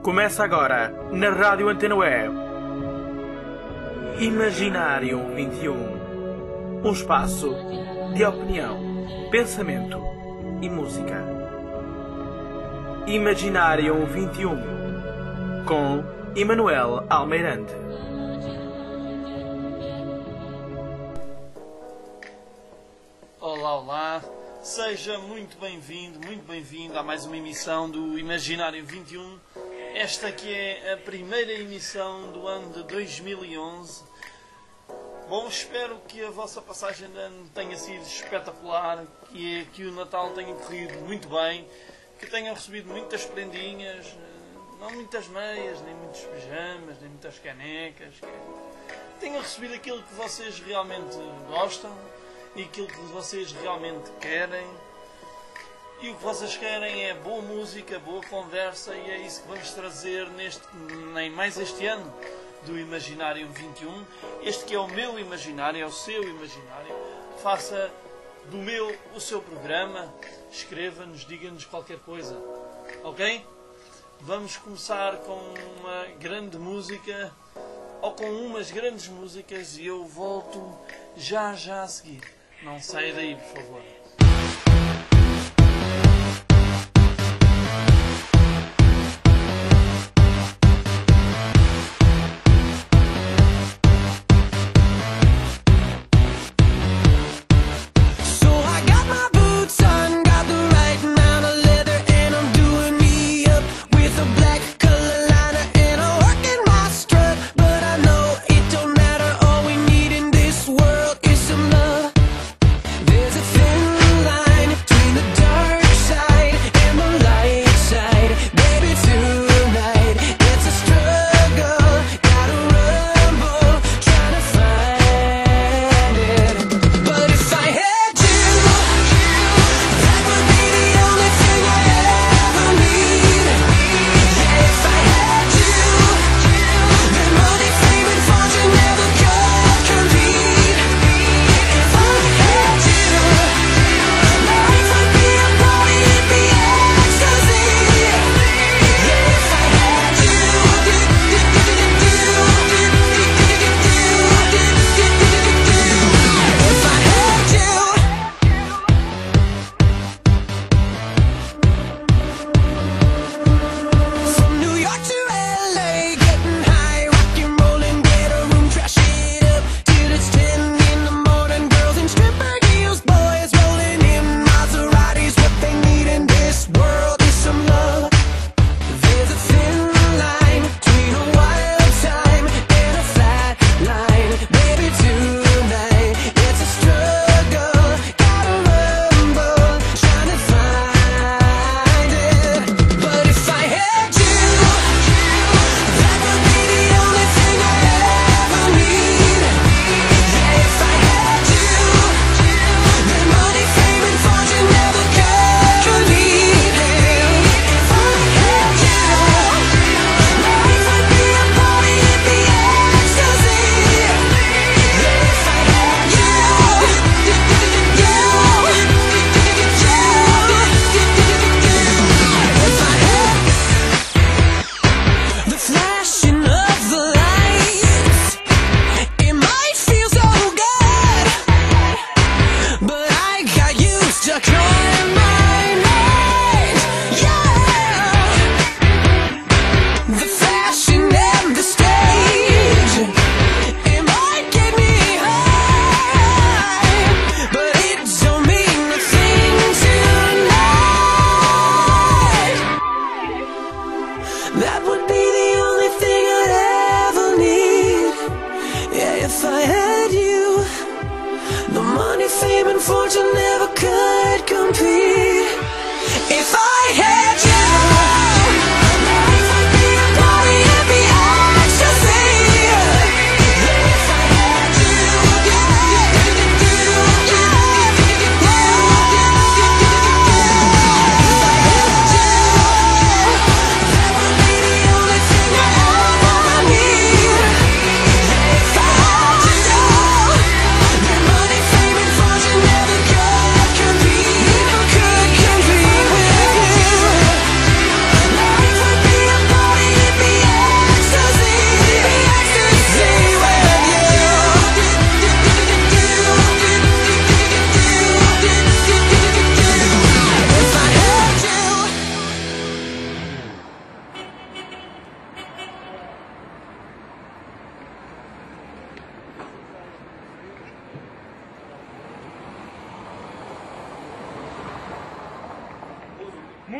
Começa agora, na Rádio Antena Web, Imaginário 21. Um espaço de opinião, pensamento e música. Imaginário 21, com Emanuel Almeirante. Olá, olá. Seja muito bem-vindo a mais uma emissão do Imaginário 21. Esta que é a primeira emissão do ano de 2011. Bom, espero que a vossa passagem de ano tenha sido espetacular, que o Natal tenha corrido muito bem, que tenham recebido muitas prendinhas, não muitas meias, nem muitos pijamas, nem muitas canecas. Tenham recebido aquilo que vocês realmente gostam e aquilo que vocês realmente querem. E o que vocês querem é boa música, boa conversa, e é isso que vamos trazer nem mais este ano do Imaginário 21. Este que é o meu imaginário, é o seu imaginário. Faça do meu o seu programa, escreva-nos, diga-nos qualquer coisa, ok? Vamos começar com uma grande música, ou com umas grandes músicas, e eu volto já a seguir. Não saia daí, por favor. There's a thin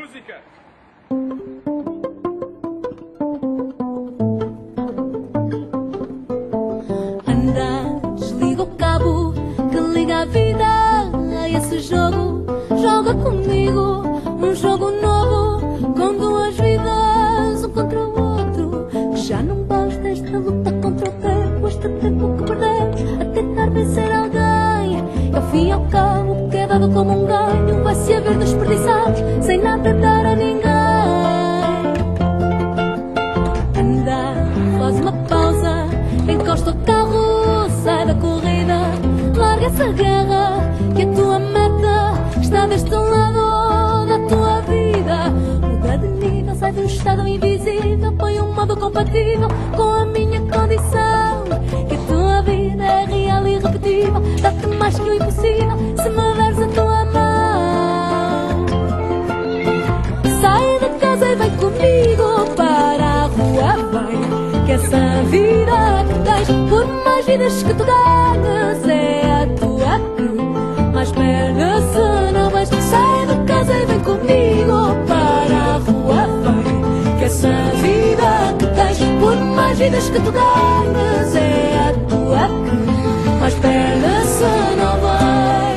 música! Anda, desliga o cabo que liga a vida a esse jogo. Joga comigo um jogo novo, com duas vidas, um contra o outro. Que já não basta esta luta contra o tempo, este tempo que perdemos a tentar vencer alguém. E ao fim e ao cabo, o que é dado como um ganho vai se haver desperdiçados sem nada dar a ninguém. Anda, faz uma pausa, encosta o carro, sai da corrida, larga essa guerra, que a tua meta está deste lado da tua vida. Muda de nível, sai do estado invisível, põe um modo compatível com a minha condição. Que a tua vida é real e irrepetível, dá-te mais que o impossível se me deres a tua mão. Sai de casa e vem comigo para a rua, vem, que essa vida que tens, por mais vidas que tu ganhas, é a tua que mais pernas se não vais. Sai de casa e vem comigo para a rua, vem, que essa vida que tens, por mais vidas que tu ganhas, é a tua que mais pernas se não vais.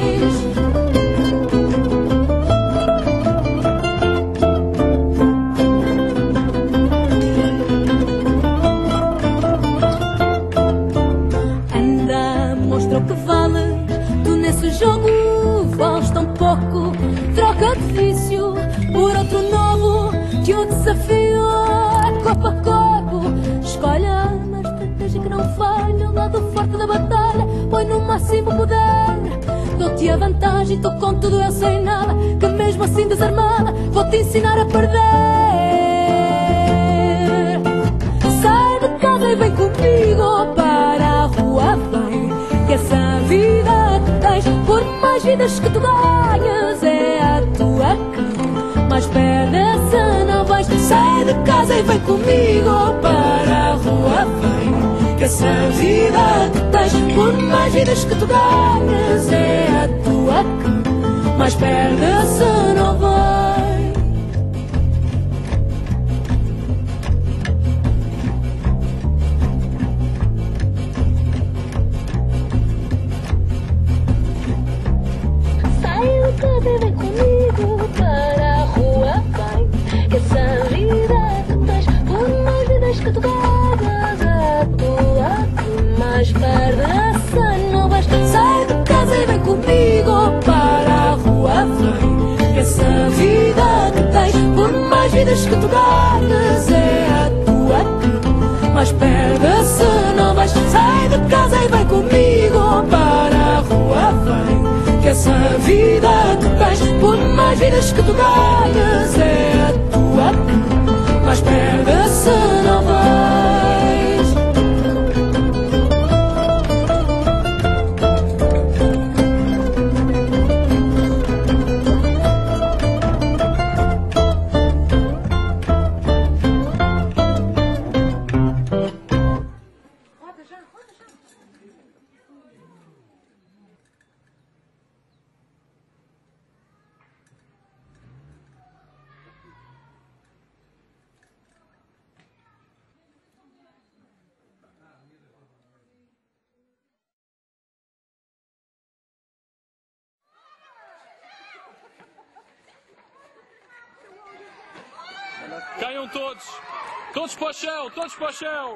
Jogo vales tão pouco, troca de vício por outro novo, que o desafio é corpo a corpo. Escolhe uma estratégia que não falha, o lado forte da batalha, põe no máximo poder. Dou-te a vantagem, estou com tudo, eu sei nada, que mesmo assim desarmada vou-te ensinar a perder. Sai de casa e vem comigo para a rua, vem, que essa vida que tens, por mais vidas que tu ganhas, é a tua que mais pernas se não vais. Sai de casa e vem comigo para a rua, vem, que essa vida que tens, por mais vidas que tu ganhas, é a tua que mais pernas se não vais. Vem comigo para a rua, vem, que essa vida que tens, por mais vidas que tu ganhas, a tua que mais perdas não vais. Sai de casa e vem comigo para a rua, vem, que essa vida que tens, por mais vidas que tu ganhas, é a tua que mais perdas não vais. Sai de casa e vem comigo para a rua, vem, que essa vida que tens, por mais vidas que tu ganhas, é a tua que mais perdas se não vais. Caiam todos! Todos para o chão! Todos para o chão!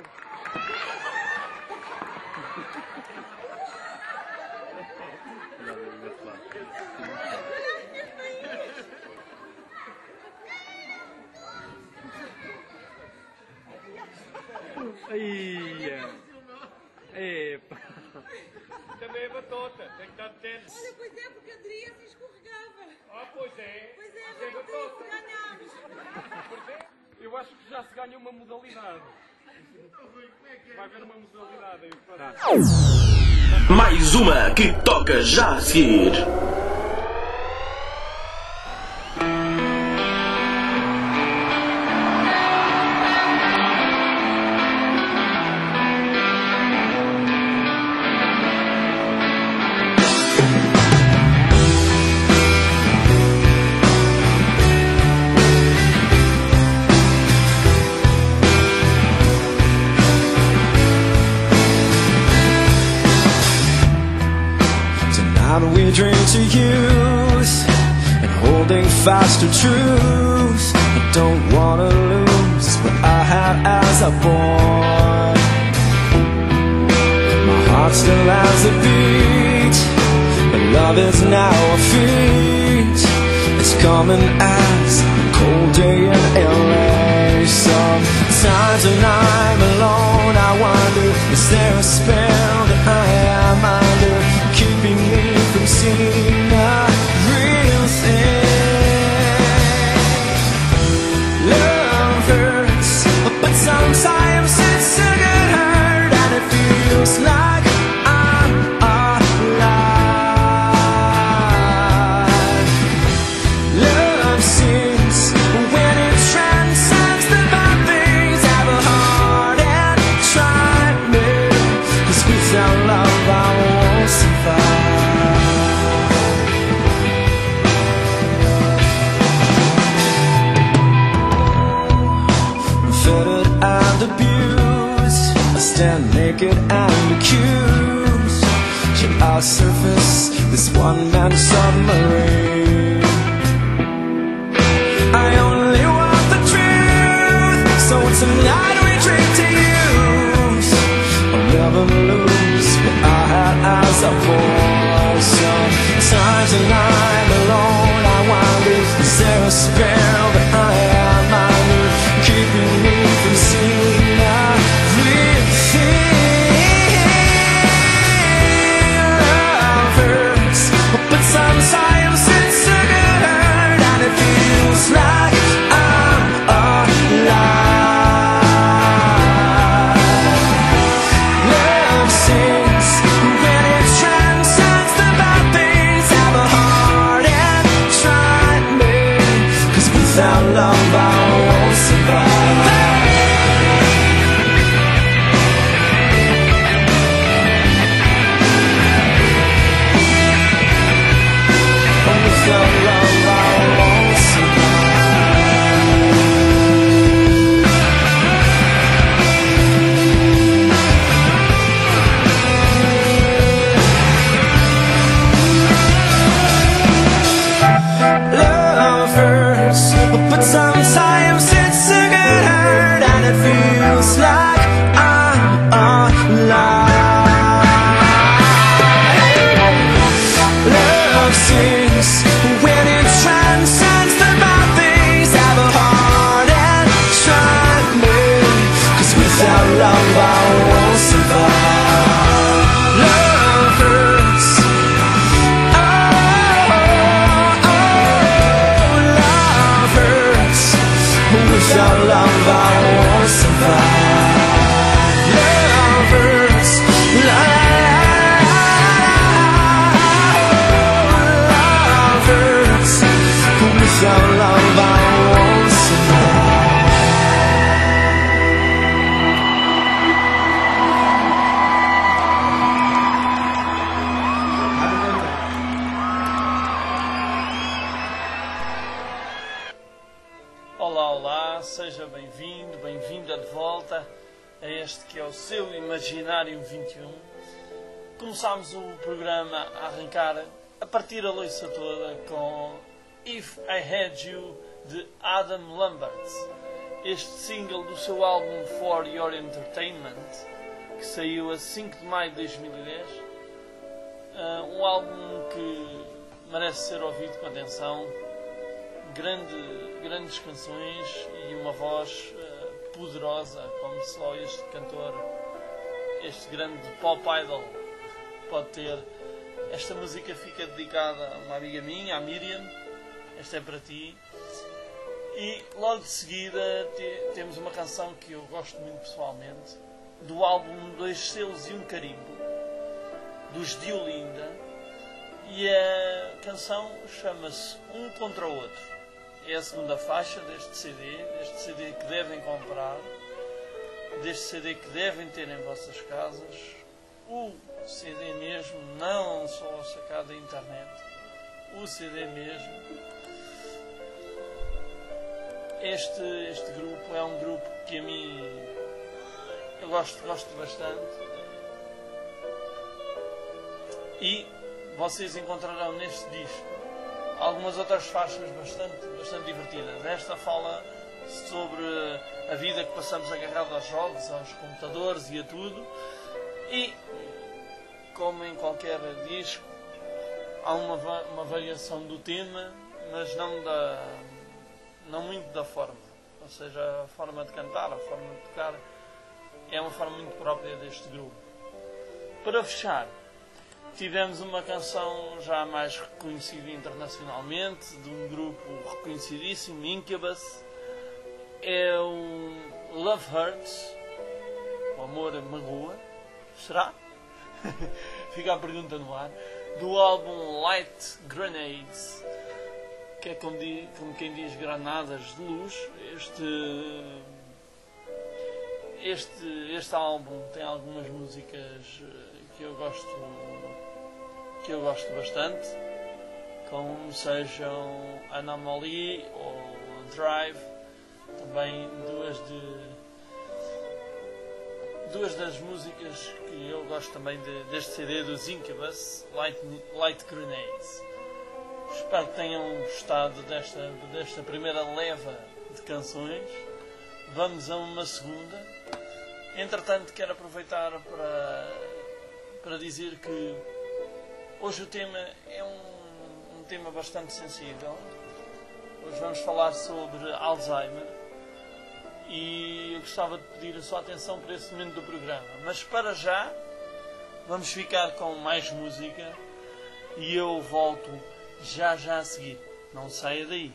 Epa! Também é batota, tem que estar atento. Olha, pois é, porque a Adriana se escorregava. Ah, pois é! Pois é, mas não ganhámos. Pois é, eu acho que já se ganha uma modalidade. Vai haver uma modalidade aí. Mais uma que toca já a seguir. to use and holding fast to truth. I don't wanna lose what I had as a boy. My heart still has a beat, but love is now a feat. It's coming as a cold day in LA. Sometimes when I'm alone I wonder, is there a spell that I am under, keeping me from seeing the real thing? Love hurts, but sometimes it's a good hurt, and it feels like I'm alive. Love sings when it transcends the bad things. Have a heart and try me, 'cause without love I won't survive. Fettered and abused, I stand naked and accused. Should I surface this one-man submarine? I only want the truth, so tonight we drink to use. I'll never lose what I had as a boy. Sometimes when I'm alone I wonder, is there a spell that I am under, keeping me from seeing the real thing? Love hurts, but sometimes it's a good hurt, and it feels like I'm alive. Love sings when it transcends the bad things. Have a heart and try me, 'cause without love I won't survive. Without love I won't survive. Love hurts, but sometimes it's a good hurt, and it feels like I'm alive. Love sings when it transcends the bad things. Have a heart and try me, 'cause without love I won't survive. Love hurts, love hurts. Without love I won't survive. Love hurts, love hurts. Without love I won't survive. Olá, olá, seja bem-vindo, bem-vinda de volta a este que é o seu Imaginário 21. Começámos o programa a arrancar, a partir a loiça toda, com If I Had You, de Adam Lambert. Este single do seu álbum For Your Entertainment, que saiu a 5 de maio de 2010. Um álbum que merece ser ouvido com atenção. Grandes canções e uma voz poderosa, como só este cantor, este grande pop idol pode ter. Esta música fica dedicada a uma amiga minha, a Miriam. Esta é para ti. E logo de seguida temos uma canção que eu gosto muito pessoalmente, do álbum 2 selos e um carimbo, dos Diolinda, e a canção chama-se Um Contra o Outro. É a segunda faixa deste CD que devem comprar, deste CD que devem ter em vossas casas, o CD mesmo, não só sacado da internet, o CD mesmo. Este grupo é um grupo que a mim eu gosto bastante, e vocês encontrarão neste disco algumas outras faixas bastante divertidas. Esta fala sobre a vida que passamos agarrado aos jogos, aos computadores e a tudo. E, como em qualquer disco, há uma variação do tema, mas não muito da forma. Ou seja, a forma de cantar, a forma de tocar, é uma forma muito própria deste grupo. Para fechar, tivemos uma canção já mais reconhecida internacionalmente, de um grupo reconhecidíssimo, Incubus. É o Love Hurts, o amor magoa. Será? Fica a pergunta no ar. Do álbum Light Grenades, que é como quem diz granadas de luz. Este álbum tem algumas músicas que eu gosto bastante, como sejam Anomaly ou Drive. Também duas das músicas que eu gosto também deste CD dos Incubus, Light Grenades. Espero que tenham gostado desta primeira leva de canções. Vamos a uma segunda. Entretanto, quero aproveitar para dizer que hoje o tema é um tema bastante sensível. Hoje vamos falar sobre Alzheimer e eu gostava de pedir a sua atenção para esse momento do programa. Mas para já, vamos ficar com mais música e eu volto já a seguir. Não saia daí.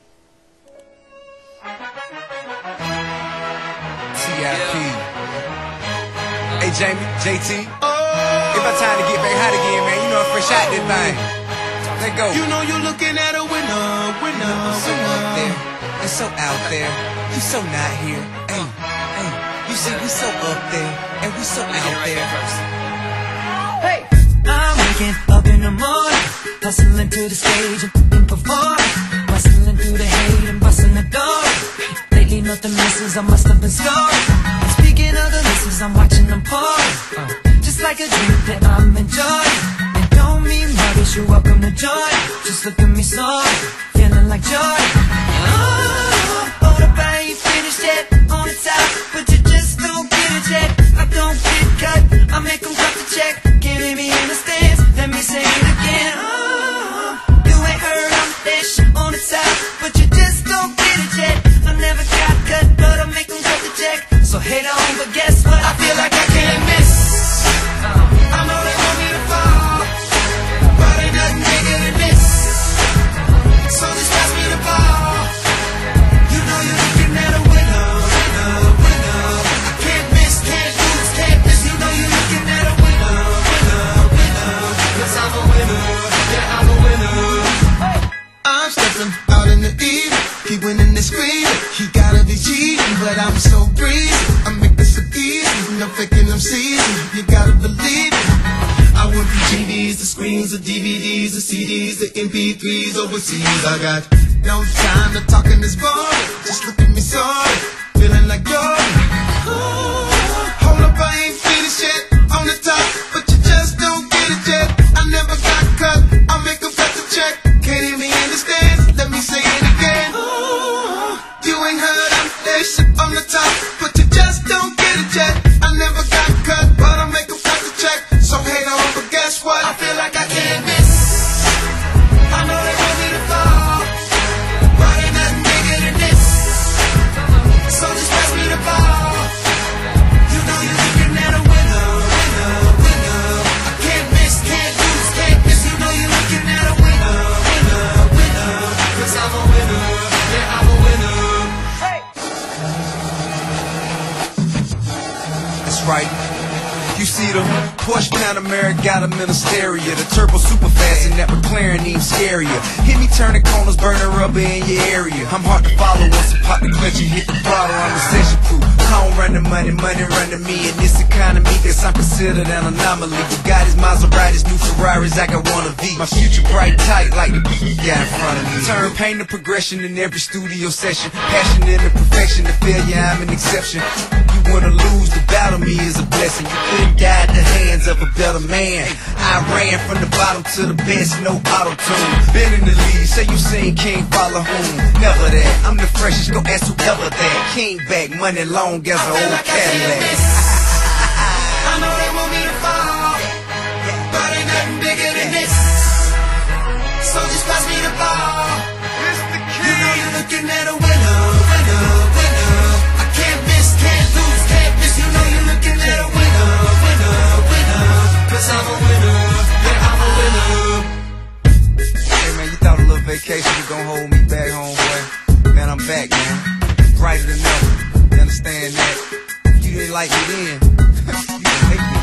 TIP. Hey Jamie, JT. It's about time to get back hot again, man. You know I'm fresh out this thing. Let go. You know you're looking at a winner. I'm so up there and so out there. You so not here. Hey, you see we so up there and we so out there. Hey, I'm waking up in the morning, hustling to the stage and performing, bustling through the hate and busting the door. Lately nothing misses, I must have been scoring. Speaking of the misses, I'm watching them pour. Just like a drink that I'm enjoying. And don't mean rubbish, you're welcome to join. Just look at me sorry, feeling like joy. Hold up, I ain't finished yet. On the top, but you just don't get it yet. I don't get cut, I make them cut the check. Can't hear me in the stands, let me say it again. You ain't heard I'm the dish on the top, but you just don't get it yet. I never got cut, but I make them cut the check. So hate on, but guess what? I feel like I can't miss. I know they want me to fall, but ain't nothing bigger than this. So just pass me the ball. You know you're looking at a winner. I can't miss, can't lose, can't miss. You know you're looking at a winner. 'Cause I'm a winner, yeah I'm a winner. I'm stepping out in the evening, he winning and screaming. He gotta be cheating, but I'm so breezy. I make this so easy, no faking them season. You gotta believe it. I want the GDs, the screens, the DVDs, the CDs, the MP3s overseas. I got no time to talk in this boring. Just look at me sorry, feeling like Jordan. Hold up, I ain't finished yet. On the top, but you just don't get it yet. I never got cut, I make them cut the check. Can't hear me in the stands, let me say it again. You ain't heard I'm this on the top, but you just don't get it yet. I never got cut, but I make them cut the check. So hate on, but guess what? I feel like I can't miss. I know they want me to fall, but ain't nothing bigger than this. So just pass me the ball. You know you're looking at a winner. I can't miss, can't lose, can't miss. You know you're looking at a winner. 'Cause I'm a winner, yeah I'm a winner. Hey. That's right. You see the Porsche Panamera got them in a stereo. The turbo super fast and that McLaren even scarier. Hit me turning corners, burning rubber in your area. I'm hard to follow once I pop the clutch and hit the throttle. I'm recession proof. I don't run the money, money run to me. In this economy, guess I'm considered an anomaly. Bugattis, Maseratis, new Ferraris, I got one of these. My future bright tight like the got in front of me. Turn pain to progression in every studio session. Passion into perfection, to failure I'm an exception. You win or lose, the battle me is a blessing. You couldn't die at the hands of a better man. I ran from the bottom to the best, no auto-tune. Been in the lead, say you seen King follow whom? Never that, I'm the freshest, go ask whoever that. King back, money long as an old Cadillac. I know they want me to fall, but ain't nothing bigger than this. So just pass me the ball. You know you're looking at a winner, winner, winner. I can't miss, can't lose, can't miss. You know you're looking at a winner, winner, winner. 'Cause I'm a winner, yeah, I'm a winner. Hey man, you thought a little vacation was gonna hold me back home, boy. Man, I'm back, man. Brighter than ever. You understand that? If you didn't like me then, you can hate me now.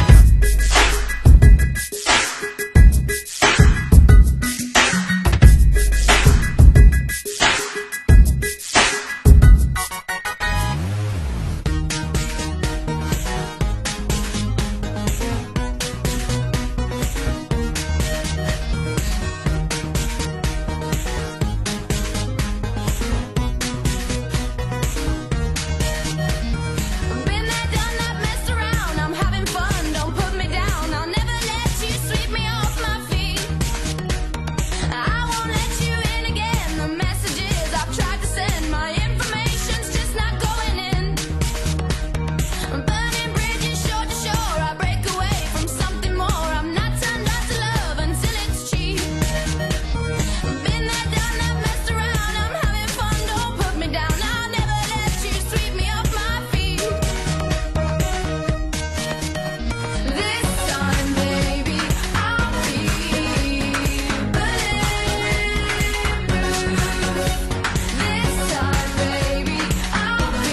Been there, done that, messed around. I'm having fun. Don't put me down. I'll never let you sweep me off my feet. I won't let you in again. The messages I've tried to send, my information's just not going in. Burning bridges shore to shore. I break away from something more. I'm not turned out to love until it's cheap. Been there, done that, messed around. I'm having fun. Don't put me down. I'll never let you sweep me off my feet. This time, baby, I'll be bulletproof. This time, baby, I'll be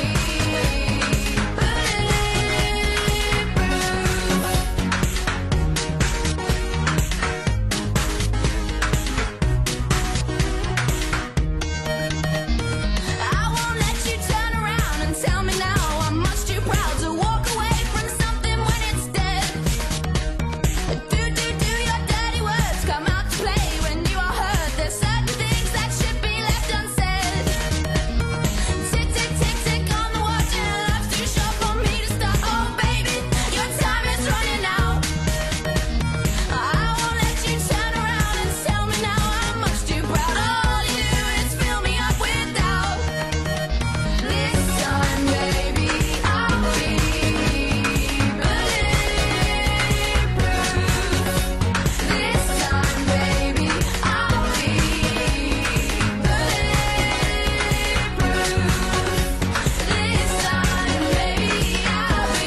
I won't let you turn around and tell me now I'm much too proud to walk away from something when it's dead. Do your dirty words come out to play when you are hurt? There's certain things that should be left unsaid. Tick, tick, tick, tick on the watch and life's too short for me to stop. Oh baby, your time is running out. I won't let you turn around and tell me now I'm much too proud. All you do is fill me up with doubt. This time, baby, I'll be bulletproof. This time, baby, I'll be bulletproof. This time, baby, I'll be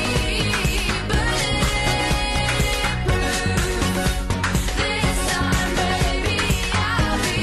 bulletproof. This time, baby, I'll be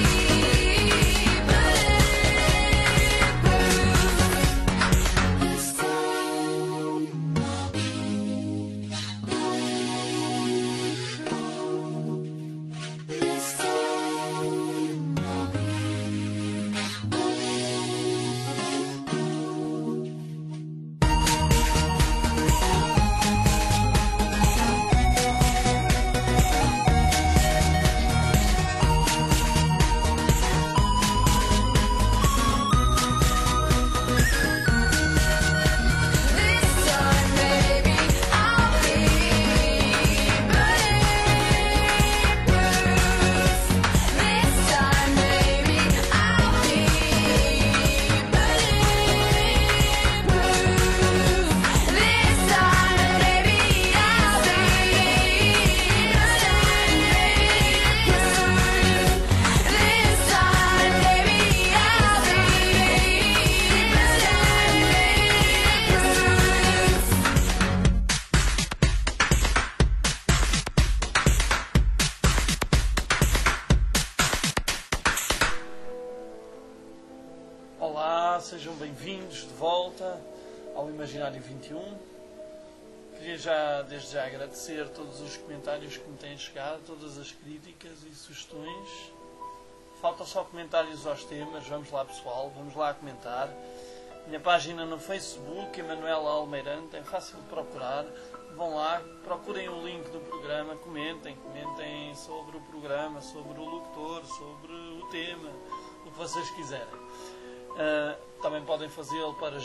Olá, sejam bem-vindos de volta ao Imaginário 21. Queria desde já agradecer todos os comentários que me têm chegado, todas as críticas e sugestões. Faltam só comentários aos temas, vamos lá pessoal, vamos lá comentar. Minha página no Facebook, Emanuela Almeirante, é fácil de procurar. Vão lá, procurem o link do programa, comentem sobre o programa, sobre o locutor, sobre o tema, o que vocês quiserem. Também podem fazê-lo para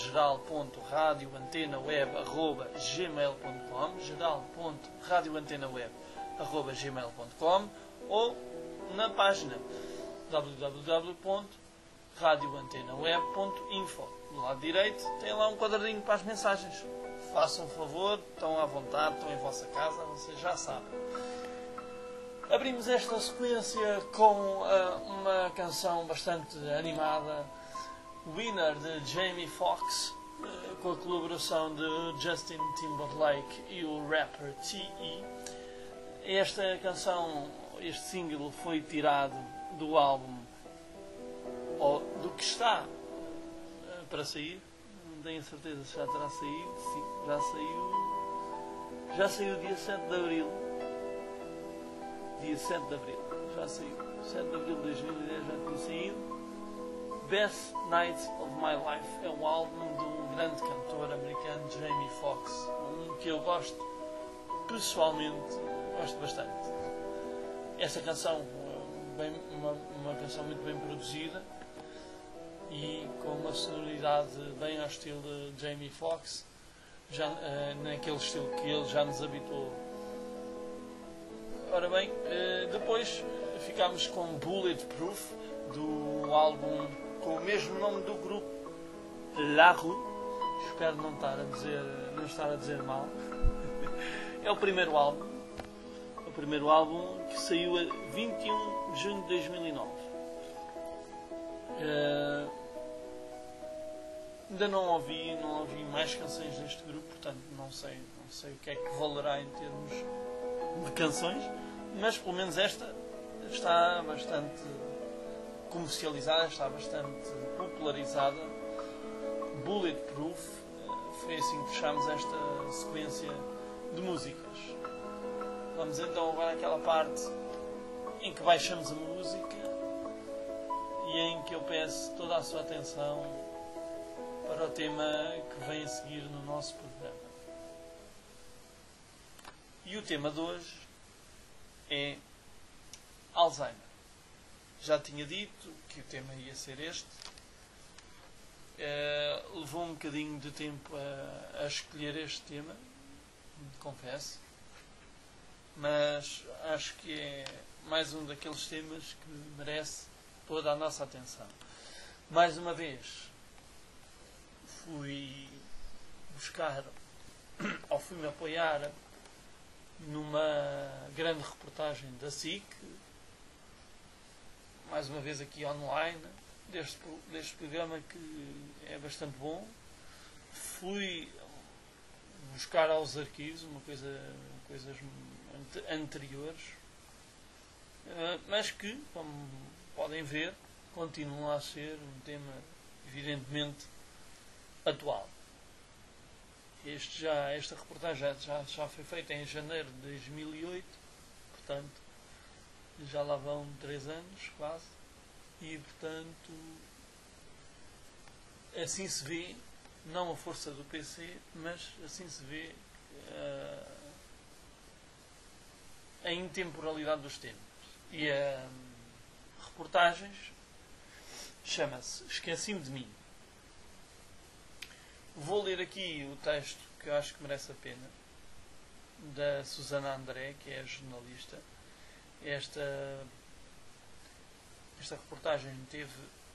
geral.radioantenaweb@gmail.com, geral.radioantenaweb@gmail.com, ou na página www.radioantenaweb.info. Do lado direito tem lá um quadradinho para as mensagens. Façam um favor, estão à vontade, estão em vossa casa, vocês já sabem. Abrimos esta sequência com uma canção bastante animada, Winner, de Jamie Foxx, com a colaboração de Justin Timberlake e o rapper T.E. Esta canção, este single, foi tirado do álbum, ou do que está para sair. Não tenho a certeza se já terá saído. Sim, já saiu dia 7 de Abril. Dia 7 de Abril, já saiu. 7 de Abril de 2010 já tinha saído. Best Night of My Life é um álbum do grande cantor americano Jamie Foxx, que eu gosto, pessoalmente, gosto bastante. Esta canção, uma canção muito bem produzida e com uma sonoridade bem ao estilo de Jamie Foxx, já, naquele estilo que ele já nos habituou. Ora bem, depois ficámos com Bulletproof, do álbum com o mesmo nome do grupo, La Rue. Espero não estar a dizer mal. É o primeiro álbum. O primeiro álbum que saiu a 21 de junho de 2009. Ainda não ouvi mais canções deste grupo, portanto não sei o que é que valerá em termos de canções, mas pelo menos esta está bastante comercializada, está bastante popularizada. Bulletproof, foi assim que fechámos esta sequência de músicas. Vamos então agora àquela parte em que baixamos a música e em que eu peço toda a sua atenção para o tema que vem a seguir no nosso programa. E o tema de hoje é Alzheimer. Já tinha dito que o tema ia ser este. Levou um bocadinho de tempo a escolher este tema, confesso. Mas acho que é mais um daqueles temas que merece toda a nossa atenção. Mais uma vez, fui buscar, ou fui-me apoiar numa grande reportagem da SIC, mais uma vez aqui online, deste programa que é bastante bom. Fui buscar aos arquivos coisas anteriores, mas que, como podem ver, continua a ser um tema evidentemente atual. Esta reportagem já foi feita em janeiro de 2008, portanto já lá vão 3 anos quase, e portanto assim se vê, não a força do PC, mas assim se vê a intemporalidade dos temas. E a reportagem chama-se Esqueci-me de Mim. Vou ler aqui o texto que eu acho que merece a pena, da Susana André, que é a jornalista. Esta reportagem teve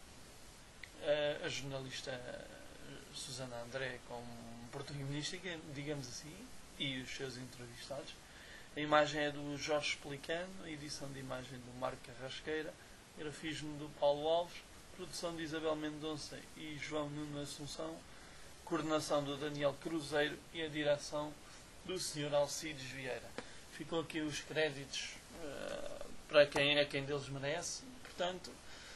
a jornalista Susana André como protagonista, digamos assim, e os seus entrevistados. A imagem é do Jorge Pelicano, a edição de imagem do Marco Carrasqueira, grafismo do Paulo Alves, produção de Isabel Mendonça e João Nuno Assunção, coordenação do Daniel Cruzeiro e a direção do Sr. Alcides Vieira. Ficam aqui os créditos para quem deles merece. Portanto,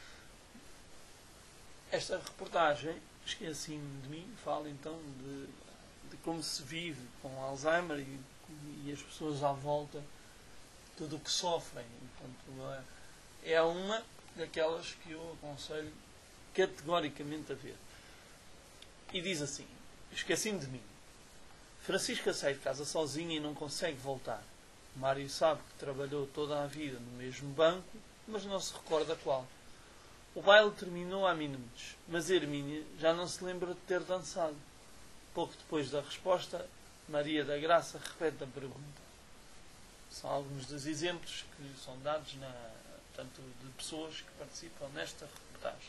esta reportagem, Esqueci-me de Mim, fala então de como se vive com Alzheimer e as pessoas à volta, tudo o que sofrem. Portanto, é uma daquelas que eu aconselho categoricamente a ver. E diz assim: Esqueci-me de mim. Francisca sai de casa sozinha e não consegue voltar. Mário sabe que trabalhou toda a vida no mesmo banco, mas não se recorda qual. O baile terminou há minutos, mas Hermínia já não se lembra de ter dançado. Pouco depois da resposta, Maria da Graça repete a pergunta. São alguns dos exemplos que são dados tanto de pessoas que participam nesta reportagem.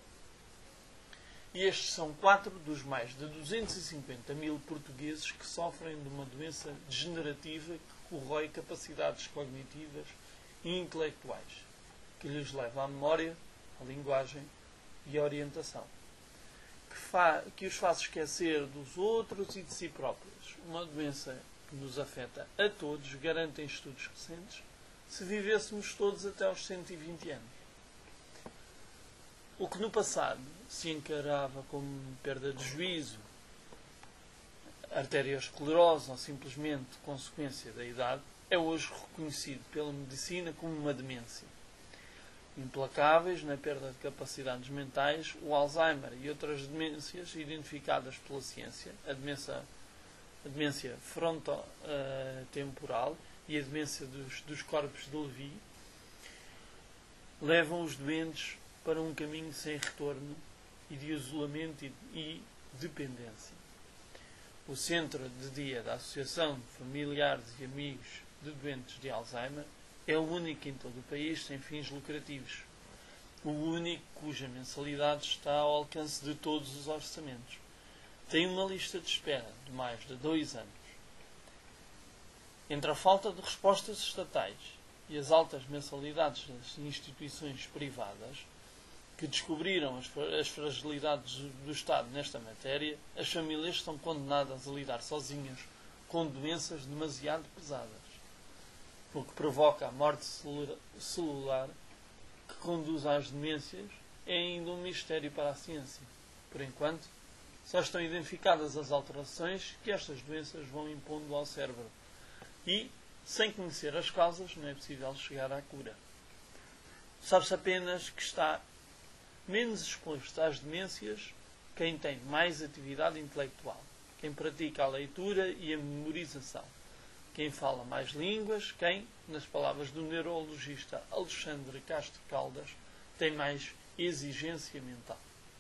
E estes são 4 dos mais de 250 mil portugueses que sofrem de uma doença degenerativa que corrói capacidades cognitivas e intelectuais, que lhes leva à memória, à linguagem e à orientação, que os faz esquecer dos outros e de si próprios. Uma doença que nos afeta a todos, garantem estudos recentes, se vivêssemos todos até aos 120 anos. O que no passado se encarava como perda de juízo, arteriosclerose ou simplesmente consequência da idade, é hoje reconhecido pela medicina como uma demência. Implacáveis na perda de capacidades mentais, o Alzheimer e outras demências identificadas pela ciência, a demência frontotemporal e a demência dos corpos de Levy, levam os doentes para um caminho sem retorno e de isolamento e dependência. O Centro de Dia da Associação de Familiares e Amigos de Doentes de Alzheimer é o único em todo o país sem fins lucrativos. O único cuja mensalidade está ao alcance de todos os orçamentos. Tem uma lista de espera de mais de 2 anos. Entre a falta de respostas estatais e as altas mensalidades das instituições privadas, que descobriram as fragilidades do Estado nesta matéria, as famílias são condenadas a lidar sozinhas com doenças demasiado pesadas, o que provoca a morte celular que conduz às demências é ainda um mistério para a ciência. Por enquanto, só estão identificadas as alterações que estas doenças vão impondo ao cérebro e, sem conhecer as causas, não é possível chegar à cura. Sabe-se apenas que está menos exposto às demências quem tem mais atividade intelectual, quem pratica a leitura e a memorização, quem fala mais línguas, quem, nas palavras do neurologista Alexandre Castro Caldas, tem mais exigência mental.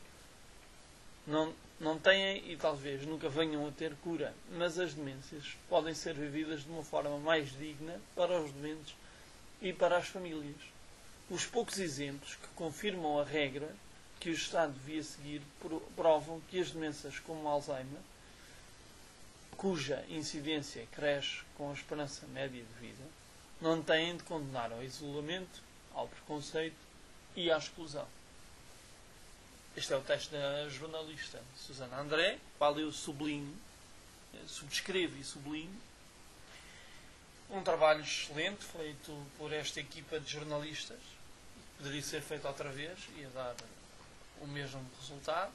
Não têm e talvez nunca venham a ter cura, mas as demências podem ser vividas de uma forma mais digna para os doentes e para as famílias. Os poucos exemplos que confirmam a regra que o Estado devia seguir provam que as doenças como Alzheimer, cuja incidência cresce com a esperança média de vida, não têm de condenar ao isolamento, ao preconceito e à exclusão. Este é o texto da jornalista Susana André, qual eu subscrevo e sublinho. Um trabalho excelente feito por esta equipa de jornalistas. Poderia ser feito outra vez, ia dar o mesmo resultado.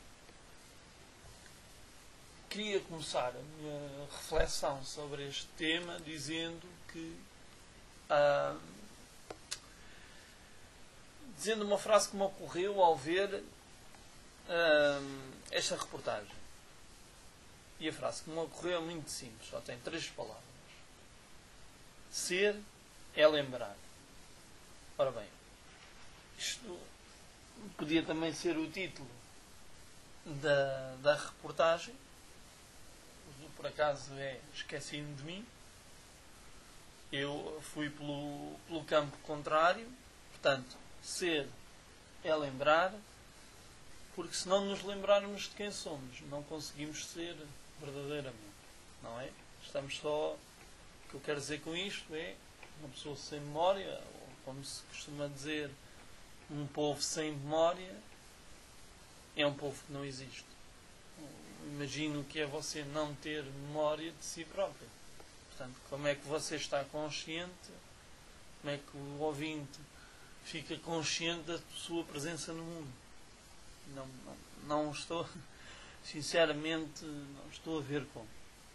Queria começar a minha reflexão sobre este tema dizendo que dizendo uma frase que me ocorreu ao ver esta reportagem. E a frase que me ocorreu é muito simples, só tem 3 palavras. Ser é lembrar. Ora bem, isto podia também ser o título da reportagem. Por acaso Esqueci-me de Mim. Eu fui pelo campo contrário. Portanto, ser é lembrar, porque se não nos lembrarmos de quem somos, não conseguimos ser verdadeiramente, não é? Estamos só... O que eu quero dizer com isto é uma pessoa sem memória, ou como se costuma dizer, um povo sem memória é um povo que não existe. Imagino que é você não ter memória de si próprio. Portanto, como é que você está consciente, como é que o ouvinte fica consciente da sua presença no mundo? Não estou, sinceramente, não estou a ver como.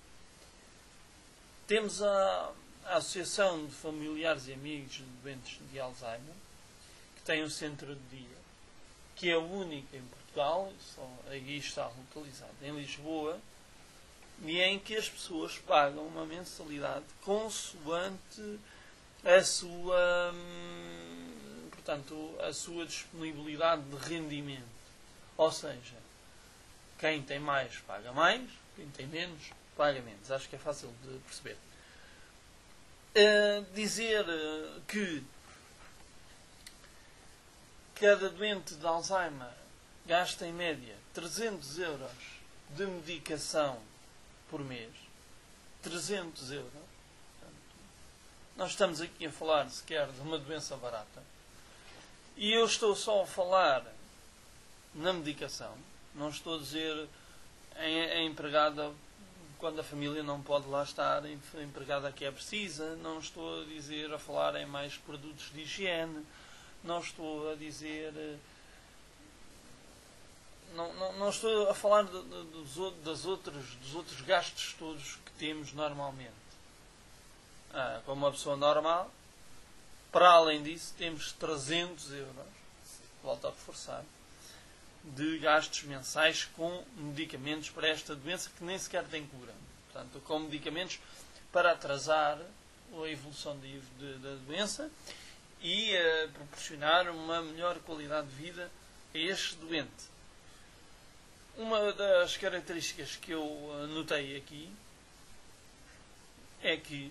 Temos a Associação de Familiares e Amigos de Doentes de Alzheimer, que tem um centro de dia, que é o único em Portugal, só aí está localizado em Lisboa, e em que as pessoas pagam uma mensalidade consoante a sua, portanto, a sua disponibilidade de rendimento. Ou seja, quem tem mais paga mais, quem tem menos paga menos. Acho que é fácil de perceber. Dizer que cada doente de Alzheimer gasta em média 300 euros de medicação por mês. 300 euros. Nós estamos aqui a falar sequer de uma doença barata. E eu estou só a falar na medicação. Não estou a dizer a empregada quando a família não pode lá estar, a empregada que é precisa. Não estou a falar em mais produtos de higiene. Não estou a dizer... Não estou a falar dos outros gastos todos que temos normalmente. Como uma pessoa normal, para além disso, temos 300 euros, volto a reforçar, de gastos mensais com medicamentos para esta doença que nem sequer tem cura. Portanto, com medicamentos para atrasar a evolução da doença e proporcionar uma melhor qualidade de vida a este doente. Uma das características que eu notei aqui é que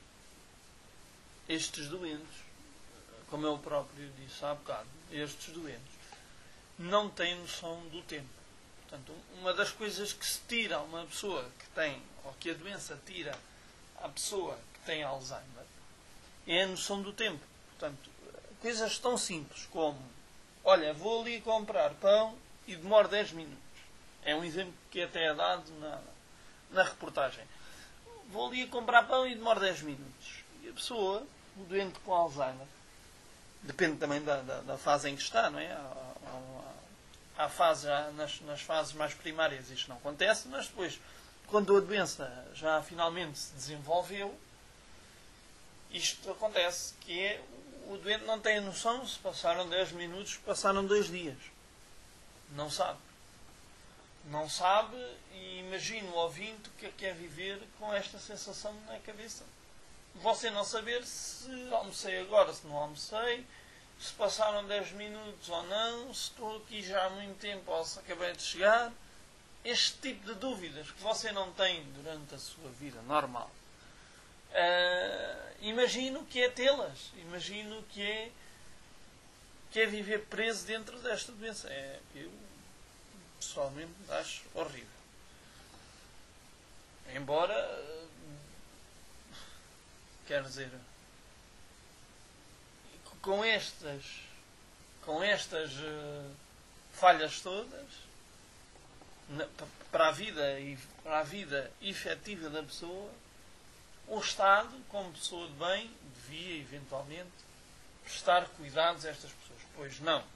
estes doentes, como eu próprio disse há bocado, estes doentes não têm noção do tempo. Portanto, uma das coisas que se tira a uma pessoa que tem, ou que a doença tira à pessoa que tem Alzheimer, é a noção do tempo. Portanto, coisas tão simples como, olha, vou ali comprar pão e demoro 10 minutos. É um exemplo que até é dado na reportagem. Vou ali comprar pão e demoro 10 minutos. E a pessoa, o doente com Alzheimer, depende também da fase em que está, não é? Há fase, nas fases mais primárias isto não acontece, mas depois, quando a doença já finalmente se desenvolveu, isto acontece, que é o doente não tem a noção se passaram 10 minutos, passaram 2 dias. Não sabe. Não sabe e imagino o ouvinte o que é viver com esta sensação na cabeça. Você não saber se almocei agora, se não almocei, se passaram 10 minutos ou não, se estou aqui já há muito tempo ou se acabei de chegar. Este tipo de dúvidas que você não tem durante a sua vida normal. Imagino que é tê-las. Imagino que é viver preso dentro desta doença. Eu pessoalmente acho horrível. Embora, quer dizer, com estas falhas todas, para a vida efetiva da pessoa, o Estado, como pessoa de bem, devia eventualmente prestar cuidados a estas pessoas. Pois não.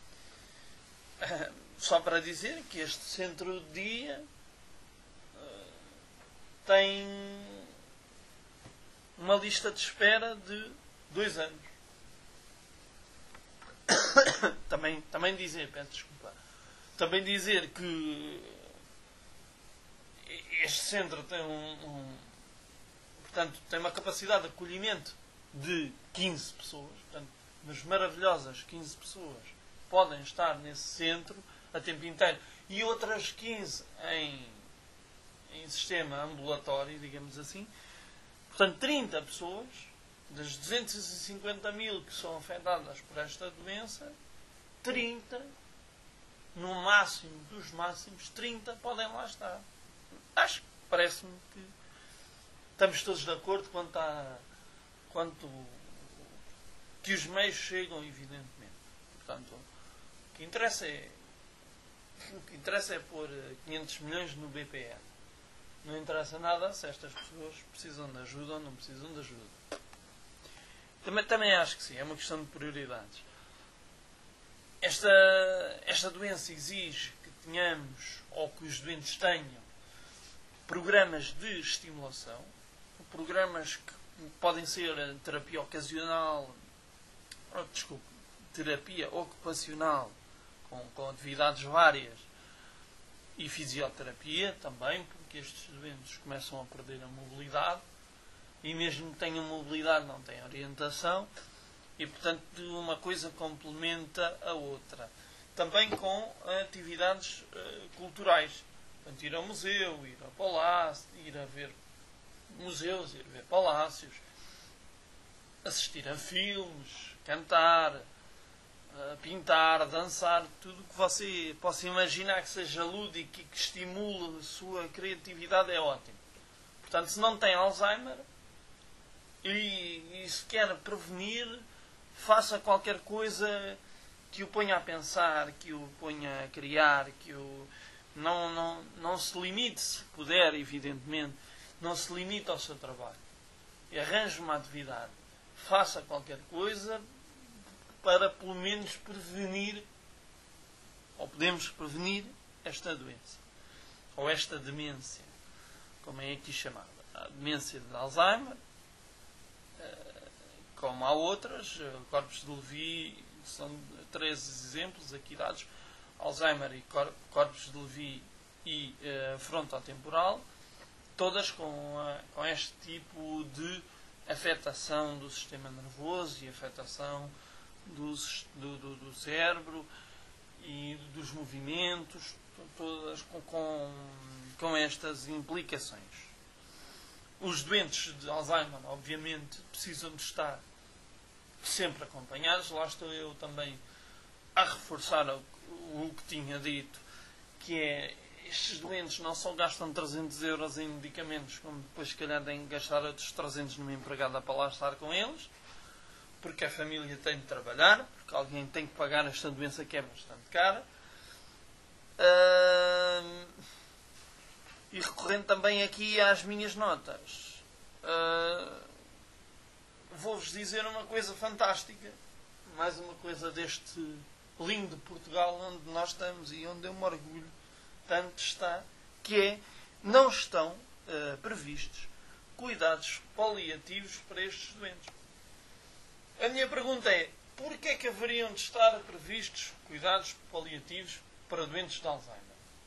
Só para dizer que este centro de dia tem uma lista de espera de 2 anos. Também dizer, peço desculpa, também dizer que este centro tem portanto, tem uma capacidade de acolhimento de 15 pessoas, portanto, mas maravilhosas 15 pessoas podem estar nesse centro a tempo inteiro, e outras 15 em sistema ambulatório, digamos assim. Portanto, 30 pessoas, das 250 mil que são afetadas por esta doença, 30, no máximo dos máximos, 30 podem lá estar. Acho que parece-me que estamos todos de acordo quanto que os meios chegam, evidentemente. Portanto, o que interessa é pôr 500 milhões no BPN. Não interessa nada se estas pessoas precisam de ajuda ou não precisam de ajuda. Também acho que sim, é uma questão de prioridades. Esta doença exige que tenhamos, ou que os doentes tenham, programas de estimulação, programas que podem ser terapia ocasional, terapia ocupacional, com atividades várias, e fisioterapia também, porque estes doentes começam a perder a mobilidade, e mesmo que tenham mobilidade não têm orientação, E, portanto, uma coisa complementa a outra. Também com atividades culturais. Portanto, ir ao museu, ir ao palácio, ir a ver museus, ir a ver palácios, assistir a filmes, cantar, pintar, dançar, tudo o que você possa imaginar que seja lúdico e que estimule a sua criatividade é ótimo. Portanto, se não tem Alzheimer e se quer prevenir, faça qualquer coisa que o ponha a pensar, que o ponha a criar, que o não se limite, se puder, evidentemente, não se limite ao seu trabalho. E arranje uma atividade. Faça qualquer coisa para, pelo menos, prevenir, ou podemos prevenir, esta doença. Ou esta demência, como é aqui chamada. A demência de Alzheimer, como há outras, corpos de Levy, são 3 exemplos aqui dados, Alzheimer e corpos de Levy e frontotemporal, todas com este tipo de afetação do sistema nervoso e afetação do cérebro e dos movimentos, todas com estas implicações. Os doentes de Alzheimer, obviamente, precisam de estar sempre acompanhados. Lá estou eu também a reforçar o que tinha dito, que é, estes doentes não só gastam 300 euros em medicamentos, como depois se calhar têm que gastar outros 300 numa empregada para lá estar com eles, porque a família tem de trabalhar, porque alguém tem que pagar esta doença que é bastante cara. E recorrendo também aqui às minhas notas, vou-vos dizer uma coisa fantástica, mais uma coisa deste lindo Portugal onde nós estamos e onde eu me orgulho tanto está, que é, não estão previstos cuidados paliativos para estes doentes. A minha pergunta é, porquê é que haveriam de estar previstos cuidados paliativos para doentes de Alzheimer?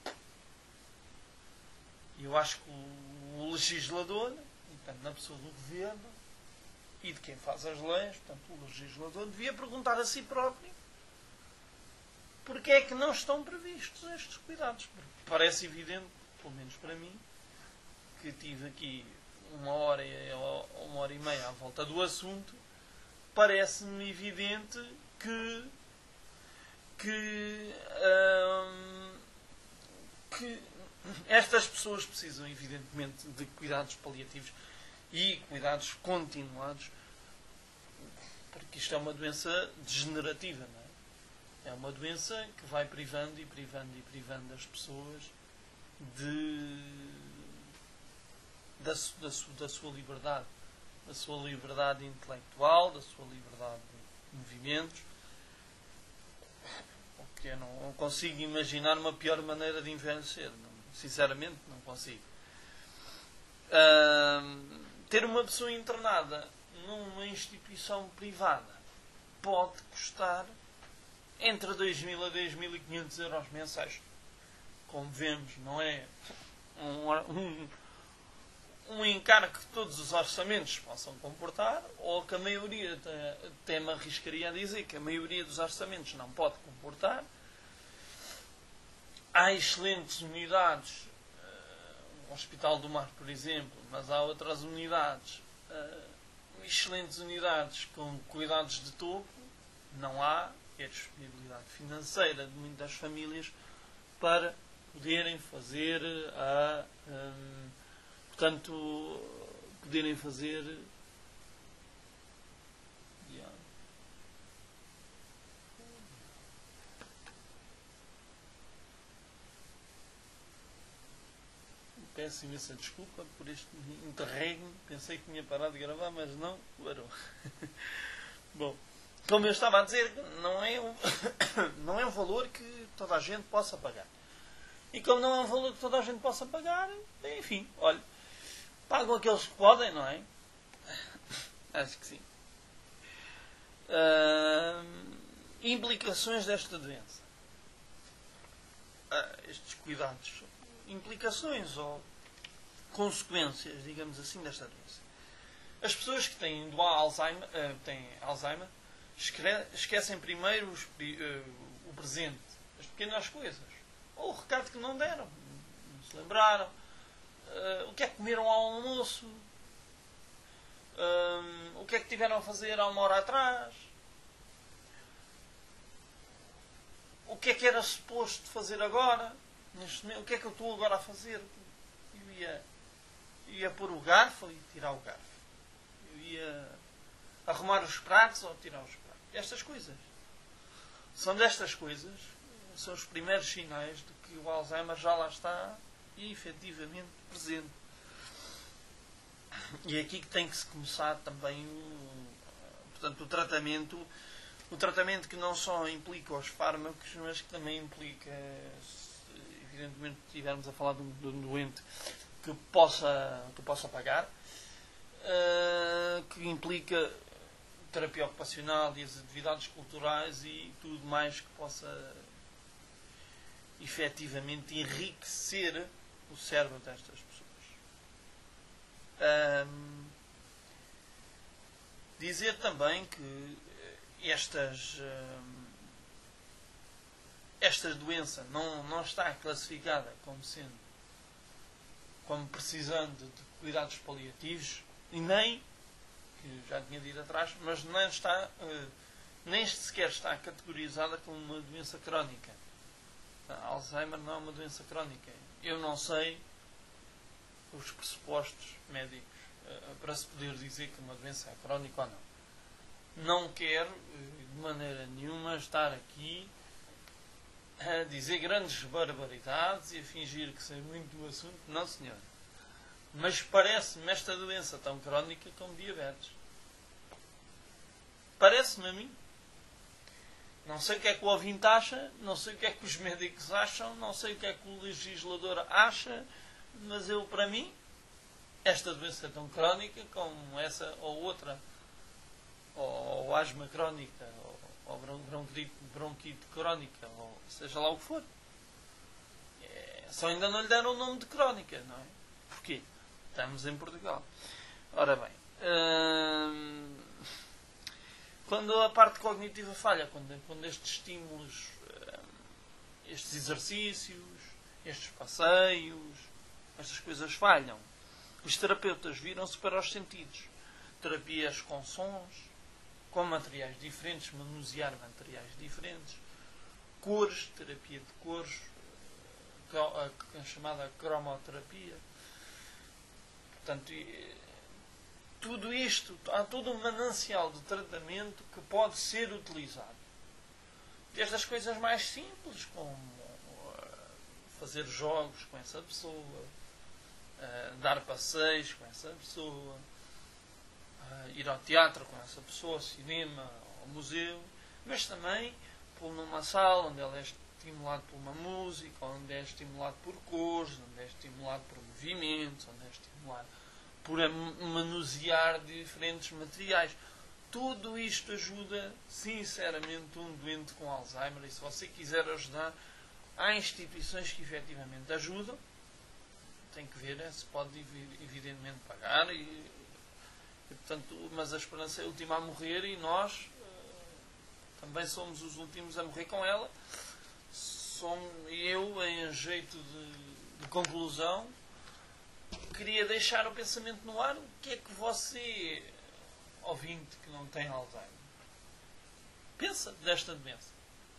Eu acho que o legislador, portanto, na pessoa do governo e de quem faz as leis, portanto, o legislador devia perguntar a si próprio porque é que não estão previstos estes cuidados. Porque parece evidente, pelo menos para mim, que tive aqui 1 hora ou 1 hora e meia à volta do assunto, parece-me evidente que estas pessoas precisam, evidentemente, de cuidados paliativos e cuidados continuados, porque isto é uma doença degenerativa, não é? É uma doença que vai privando e privando e privando as pessoas da sua liberdade intelectual, da sua liberdade de movimentos. Porque eu não consigo imaginar uma pior maneira de envelhecer. Sinceramente, não consigo. Ter uma pessoa internada numa instituição privada pode custar entre 2.000 a 2.500 euros mensais. Como vemos, não é um encargo que todos os orçamentos possam comportar, ou que a maioria, até me arriscaria a dizer que a maioria dos orçamentos não pode comportar. Há excelentes unidades, o Hospital do Mar, por exemplo, mas há outras unidades, excelentes unidades com cuidados de topo, não há a disponibilidade financeira de muitas famílias para poderem fazer peço imensa desculpa por este interregno. Pensei que tinha parado de gravar, mas não parou. Bom, como eu estava a dizer, não é um valor que toda a gente possa pagar. E como não é um valor que toda a gente possa pagar, enfim, olha, pagam aqueles que podem, não é? Acho que sim. Implicações desta doença. Estes cuidados. Implicações ou consequências, digamos assim, desta doença. As pessoas que têm Alzheimer esquecem primeiro o presente, as pequenas coisas. Ou o recado que não deram, não se lembraram. O que é que comeram ao almoço? O que é que tiveram a fazer há uma hora atrás? O que é que era suposto fazer agora? O que é que eu estou agora a fazer? Eu ia pôr o garfo e tirar o garfo. Eu ia arrumar os pratos ou tirar os pratos. Estas coisas. São destas coisas, são os primeiros sinais de que o Alzheimer já lá está e efetivamente presente. E é aqui que tem que se começar também portanto, o tratamento que não só implica os fármacos, mas que também implica, evidentemente, se estivermos a falar de um doente que possa pagar, que implica terapia ocupacional e as atividades culturais e tudo mais que possa efetivamente enriquecer o cérebro destas pessoas. Dizer também que esta doença não está classificada como precisando de cuidados paliativos e nem, que já tinha dito atrás, mas nem sequer está categorizada como uma doença crónica. A Alzheimer não é uma doença crónica. Eu não sei os pressupostos médicos para se poder dizer que uma doença é crónica ou não. Não quero, de maneira nenhuma, estar aqui a dizer grandes barbaridades e a fingir que sei muito do assunto. Não, senhor. Mas parece-me esta doença tão crónica como diabetes. Parece-me a mim. Não sei o que é que o ouvinte acha, não sei o que é que os médicos acham, não sei o que é que o legislador acha, mas para mim, esta doença é tão crónica como essa ou outra, ou asma crónica, ou bronquite crónica, ou seja lá o que for. Só ainda não lhe deram o nome de crónica, não é? Porquê? Estamos em Portugal. Ora bem, quando a parte cognitiva falha, quando estes estímulos, estes exercícios, estes passeios, estas coisas falham, os terapeutas viram-se para os sentidos. Terapias com sons, com materiais diferentes, manusear materiais diferentes, cores, terapia de cores, a chamada cromoterapia. Portanto, tudo isto, há todo um manancial de tratamento que pode ser utilizado. Desde as coisas mais simples, como fazer jogos com essa pessoa, dar passeios com essa pessoa, ir ao teatro com essa pessoa, ao cinema, ao museu, mas também pô-lo numa sala onde ele é estimulado por uma música, onde é estimulado por cores, onde é estimulado por movimentos, onde é estimulado por manusear diferentes materiais. Tudo isto ajuda, sinceramente, um doente com Alzheimer. E se você quiser ajudar, há instituições que efetivamente ajudam. Tem que ver se pode, evidentemente, pagar. Portanto, mas a esperança é a última a morrer e nós também somos os últimos a morrer com ela. Eu, em jeito de conclusão, queria deixar o pensamento no ar. O que é que você, ouvinte que não tem Alzheimer, pensa desta doença?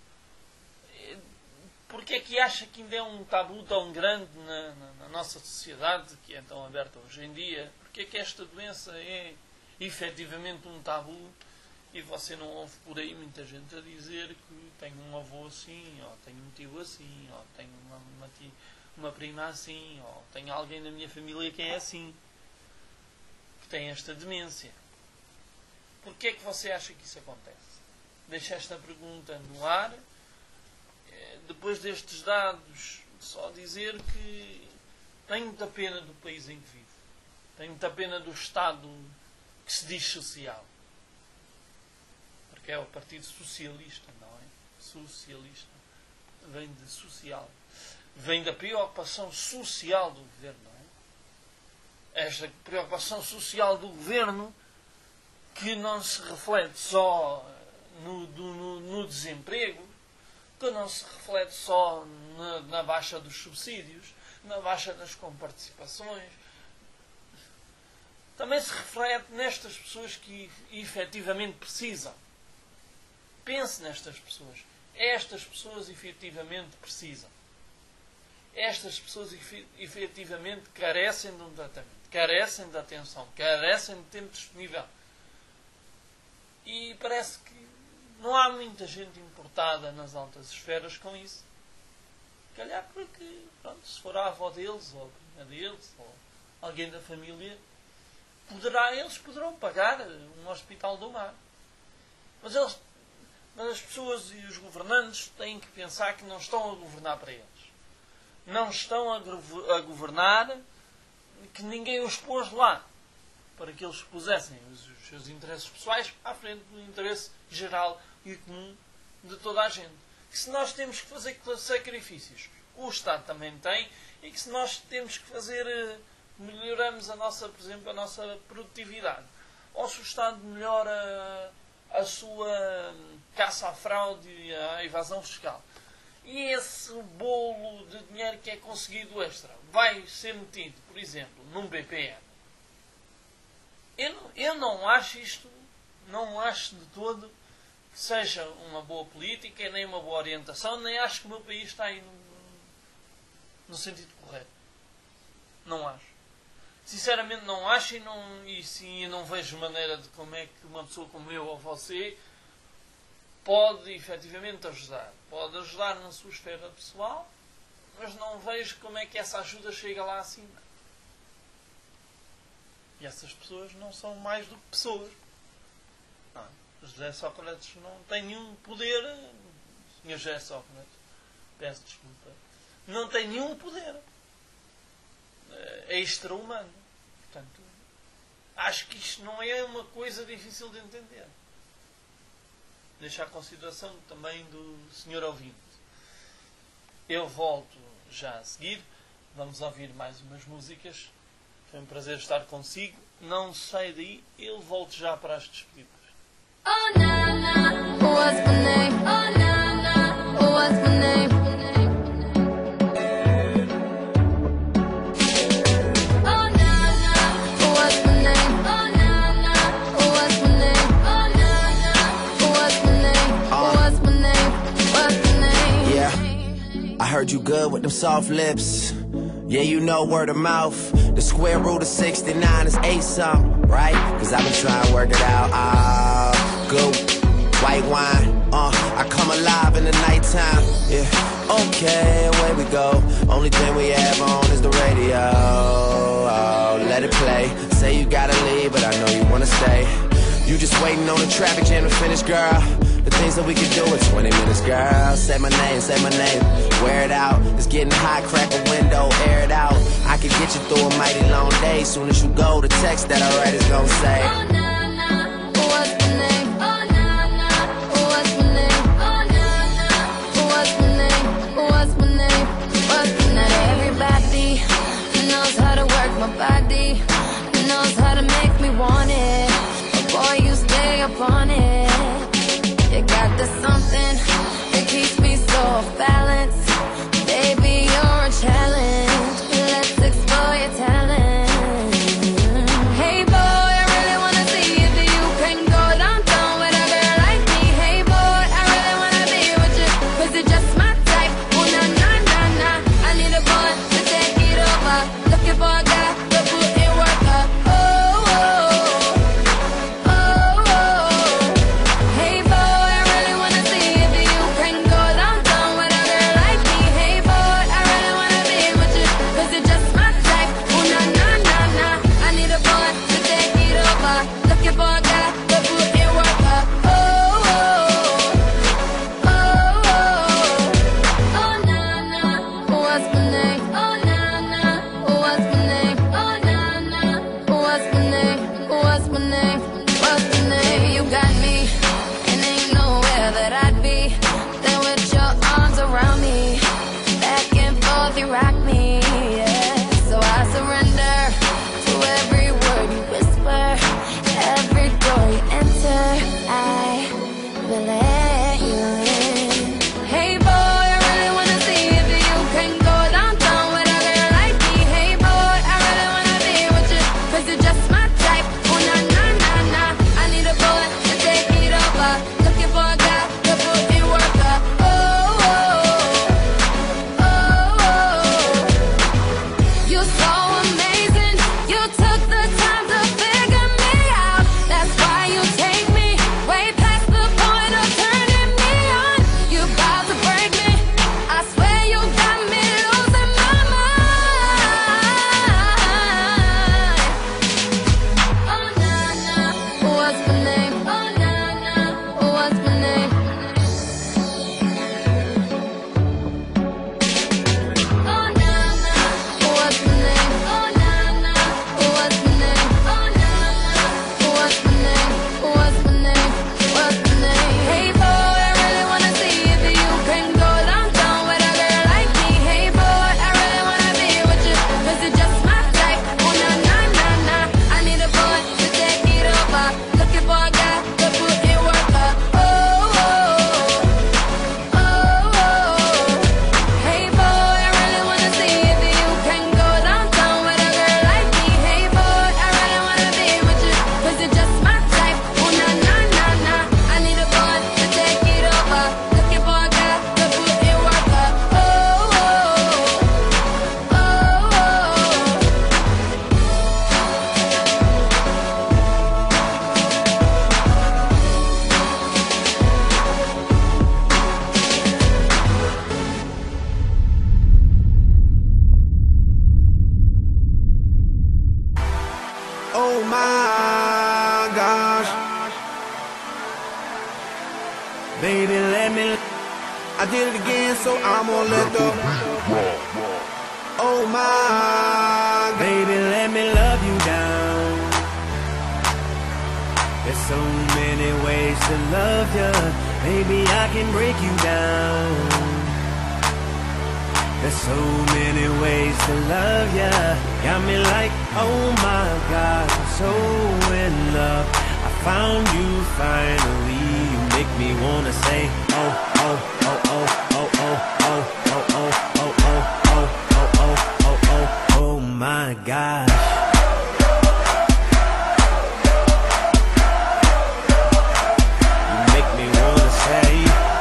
Porque é que acha que ainda é um tabu tão grande na nossa sociedade, que é tão aberta hoje em dia? Porque é que esta doença é efetivamente um tabu e você não ouve por aí muita gente a dizer que tem um avô assim, ou tem um tio assim, ou tem uma prima assim, ou tem alguém na minha família que é assim, que tem esta demência? Porquê é que você acha que isso acontece? Deixo esta pergunta no ar. Depois destes dados, só dizer que tenho muita pena do país em que vivo. Tenho muita pena do Estado que se diz social. Porque é o Partido Socialista, não é? Socialista. Vem de social. Vem da preocupação social do governo, não é? Esta preocupação social do governo que não se reflete só no desemprego, que não se reflete só na baixa dos subsídios, na baixa das comparticipações, também se reflete nestas pessoas que efetivamente precisam. Pense nestas pessoas. Estas pessoas efetivamente precisam. Estas pessoas efetivamente carecem de um tratamento, carecem de atenção, carecem de tempo disponível. E parece que não há muita gente importada nas altas esferas com isso. Se calhar porque, pronto, se for a avó deles, ou a prima deles, ou alguém da família, eles poderão pagar um hospital do mar. Mas as pessoas e os governantes têm que pensar que não estão a governar para eles. Não estão a governar que ninguém os pôs lá para que eles pusessem os seus interesses pessoais à frente do interesse geral e comum de toda a gente. Que se nós temos que fazer sacrifícios, o Estado também tem, e que se nós temos que fazer, melhoramos por exemplo, a nossa produtividade, ou se o Estado melhora a sua caça à fraude e à evasão fiscal, e esse bolo de dinheiro que é conseguido extra vai ser metido, por exemplo, num BPM. Eu não acho isto, não acho de todo que seja uma boa política, nem uma boa orientação, nem acho que o meu país está aí no sentido correto. Não acho. Sinceramente não acho e não vejo maneira de como é que uma pessoa como eu ou você pode efetivamente ajudar. Pode ajudar na sua esfera pessoal, mas não vejo como é que essa ajuda chega lá acima. E essas pessoas não são mais do que pessoas. Não. José Sócrates não tem nenhum poder. Sr. José Sócrates, peço desculpa, não tem nenhum poder extra-humano. Portanto, acho que isto não é uma coisa difícil de entender. Deixo à consideração também do senhor ouvinte. Eu volto já a seguir. Vamos ouvir mais umas músicas. Foi um prazer estar consigo. Não sai daí. Eu volto já para as despedidas. Oh na na, what's my name? Oh na na, what's my name? Oh na na, what's my name? Oh na na, what's my name? Oh na na, what's my name? What's my name? What's my name? Yeah, I heard you good with them soft lips. Yeah, you know word of mouth. The square root of 69 is 8 something, right? Cause I've been trying to work it out. Go, white wine, I come alive in the nighttime. Yeah, okay, away we go. Only thing we have on is the radio. Oh, let it play. Say you gotta leave, but I know you wanna stay. You just waiting on the traffic jam to finish, girl. The things that we could do in 20 minutes, girl. Say my name, wear it out. It's getting hot, crack a window, air it out. I could get you through a mighty long day. Soon as you go, the text that I write is gonna say, Oh na na, what's my name? Oh na na, what's my name? Oh na na, what's my name? What's my name? What's my name? Not everybody knows how to work my body, knows how to make me want it. But boy, you stay up on it. You got this something that keeps me so off balance. Baby, you're a challenge. Let's explore your talent. Hey boy, I really wanna see if you can go downtown with a girl like me. Hey boy, I really wanna be with you, 'cause you're just my type. Oh na na na na, I need a boy to take it over. Looking for a guy to put in work. Oh oh oh oh. Hey boy, I really wanna see if you can go downtown with a girl like time to figure me out. That's why you take me way past the point of turning me on. You about to break me. I swear you got me losing my mind. Oh nah nah, what's my name? Oh nah nah, what's my name? Oh nah nah, what's my name? Oh nah nah, what's my name? Oh nah nah, what's my name? What's my name? What's my name? Hey boy, I really wanna see if you can go downtown with a girl like me. Hey boy, I really wanna be with you, 'cause you're just my type. Oh nah nah nah nah, I need a boy to take it over. Looking for a guy to put in work. Oh oh oh oh. Hey boy, I really wanna see if you can go downtown with a girl like me. Hey boy, I really wanna be with you, 'cause you're just my type. Oh nah nah nah nah, I need a boy to take it over. Looking for a guy to put in work. Oh oh oh Oh my gosh. Baby, let me. I did it again, so I'm gonna let the. Oh my. Baby, let me love you down. There's so many ways to love you. Maybe I can break you down. There's so many ways to love ya. Got me like, oh my God, I'm so in love. I found you finally. You make me wanna say, oh, oh, oh, oh, oh, oh, oh, oh, oh, oh, oh, oh, oh, oh, oh, oh, oh my God. You make me wanna say,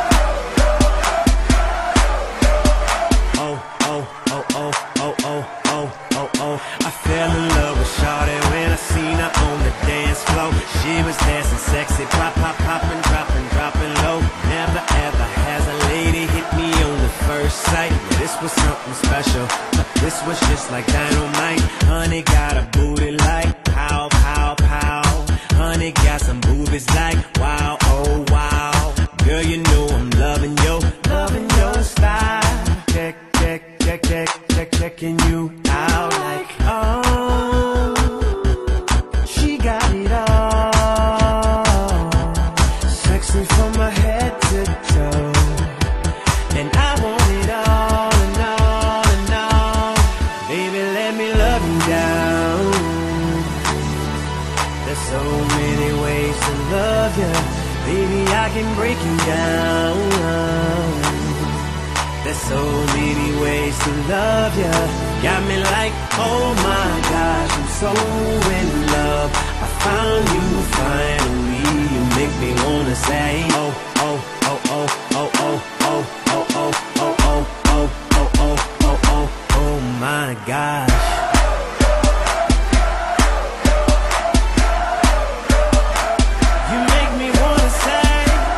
oh, oh, oh, oh, oh, oh, oh, oh, oh. I fell in love with Shawty when I seen her on the dance floor. She was dancing sexy, pop, pop, popping, dropping, dropping low. Never ever has a lady hit me on the first sight. This was something special, but this was just like dynamite. Honey got a booty like pow, pow, pow. Honey got some boobies like wow, oh wow. Girl, you know I'm loving your style. Check, check, check, check, check, checking you out like, oh, she got it all. Sexy from my head to toe. And I want it all and all and all. Baby, let me love you down. There's so many ways to love you. Baby, I can break you down. There's so many ways to love ya. Got me like, oh my gosh, I'm so in love. I found you finally. You make me wanna say, oh, oh, oh, oh, oh, oh, oh, oh, oh, oh, oh, oh, oh, oh, oh, oh, oh my gosh. You make me wanna say,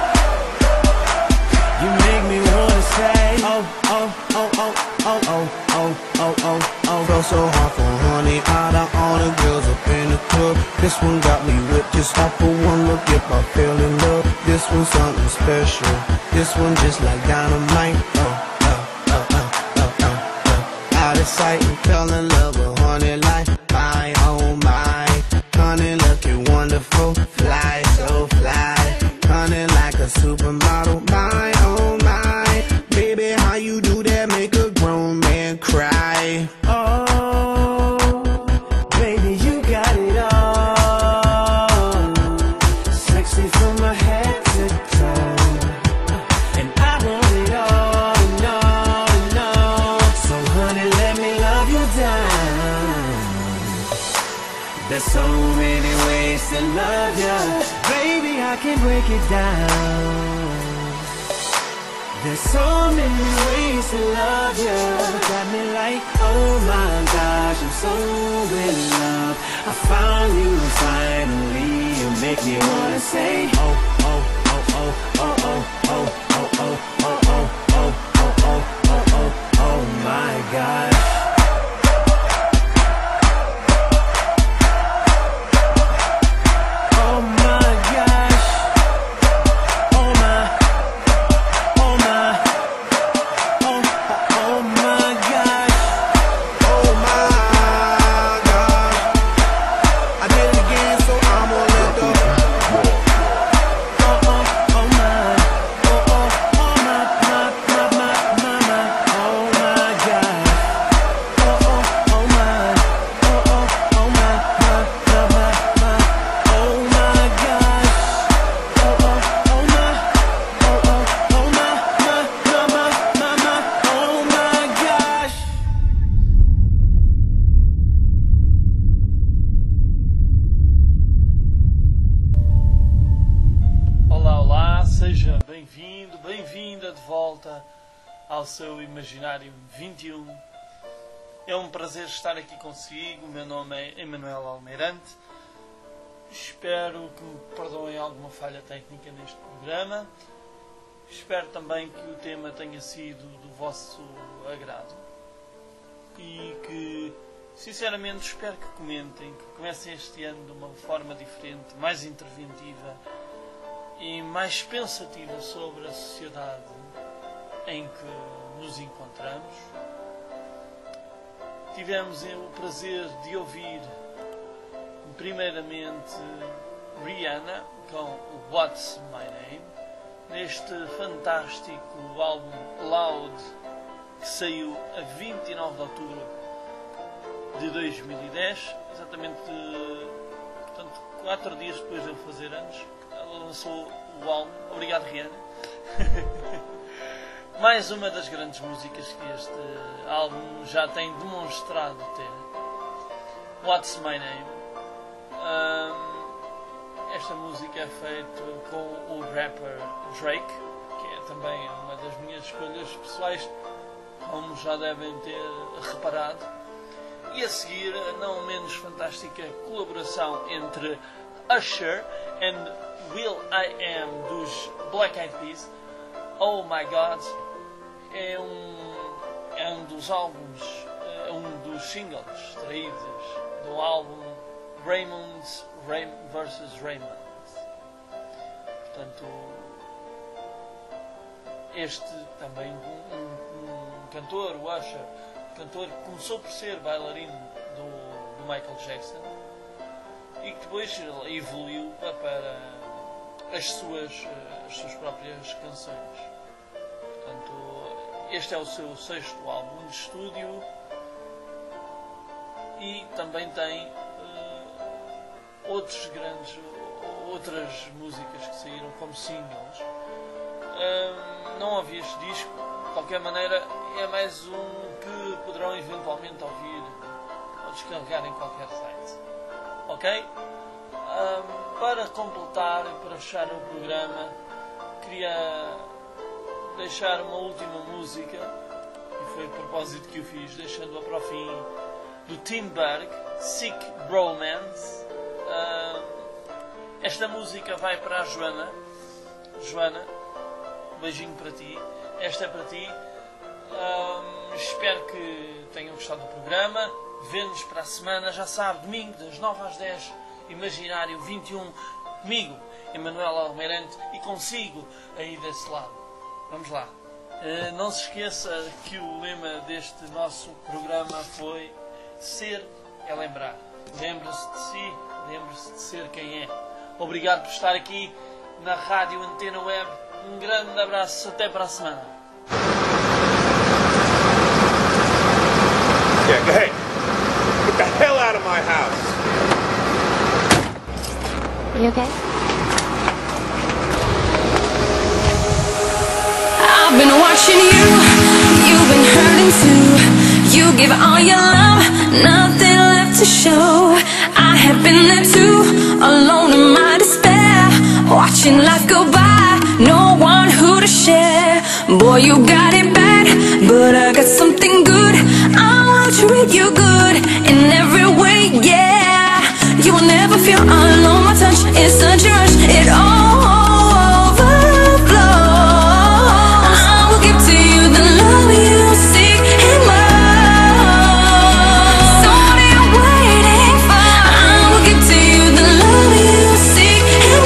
you make me wanna say, oh, oh, oh, oh, oh, oh, oh, oh, oh, oh. Felt so hard for honey, out of all the girls up in the club. This one got me whipped just off for one look. If I fell in love, this one's something special. This one just like dynamite. Oh, oh, oh, oh, oh, oh, oh. Out of sight and fell in love with honey like my, oh my. Honey looking wonderful, fly, so fly. Honey like a supermodel, my, oh my. Baby, how you do that make a grown man cry? Oh, baby, you got it all. Sexy from my head to toe. And I want it all and all and all. So honey, let me love you down. There's so many ways to love ya. Baby, I can break it down. There's so many ways to love you. Got me like, oh my gosh, I'm so in love. I found you finally. You make me wanna say, oh, oh, oh, oh, oh, oh, oh, oh, oh, oh, oh, oh, oh, oh, oh, oh, oh my gosh. Seja bem-vindo, bem-vinda de volta ao seu Imaginário 21. É um prazer estar aqui consigo. O meu nome é Emanuel Almeirante. Espero que me perdoem alguma falha técnica neste programa. Espero também que o tema tenha sido do vosso agrado. E que, sinceramente, espero que comentem, que comecem este ano de uma forma diferente, mais interventiva e mais pensativa sobre a sociedade em que nos encontramos. Tivemos o prazer de ouvir primeiramente Rihanna com What's My Name, neste fantástico álbum Loud, que saiu a 29 de outubro de 2010, exatamente, portanto, 4 dias depois de eu fazer anos. Ela lançou o álbum. Obrigado, Rihanna. Mais uma das grandes músicas que este álbum já tem demonstrado ter. What's My Name. Esta música é feita com o rapper Drake, que é também uma das minhas escolhas pessoais, como já devem ter reparado. E a seguir, a não menos fantástica colaboração entre Usher and Will I Am dos Black Eyed Peas. Oh My God, é um dos álbuns, um dos singles extraídos do álbum Raymond's vs. Raymond. Portanto, este também um cantor, o Usher, cantor que começou por ser bailarino do Michael Jackson e que depois evoluiu para as suas próprias canções. Portanto, este é o seu 6º álbum de estúdio e também tem outras músicas que saíram como singles. Não ouvi este disco, de qualquer maneira é mais um que poderão eventualmente ouvir ou descarregar em qualquer site. Ok? Para completar, para fechar o programa, queria deixar uma última música, e foi a propósito que eu fiz, deixando-a para o fim, do Tim Berg, Sick Bromance. Esta música vai para a Joana. Joana, um beijinho para ti. Esta é para ti. Espero que tenham gostado do programa. Vemo-nos para a semana, já sabe, domingo das 9 às 10, Imaginário 21, comigo, Emanuel Almeirante, e consigo aí desse lado. Vamos lá. Não se esqueça que o lema deste nosso programa foi Ser é lembrar. Lembre-se de si, lembre-se de ser quem é. Obrigado por estar aqui na Rádio Antena Web. Um grande abraço, até para a semana. Yeah, hey, get the hell out of my house. You okay? I've been watching you, you've been hurting too. You give all your love, nothing left to show. I have been there too, alone in my despair, watching life go by, no one who to share. Boy, Boy, you got it bad, but I got something good. I want to treat you good in every way, yeah. You will never feel alone, my touch is such a rush. It all overflows. I will give to you the love you seek and more. So what are you waiting for? I will give to you the love you seek and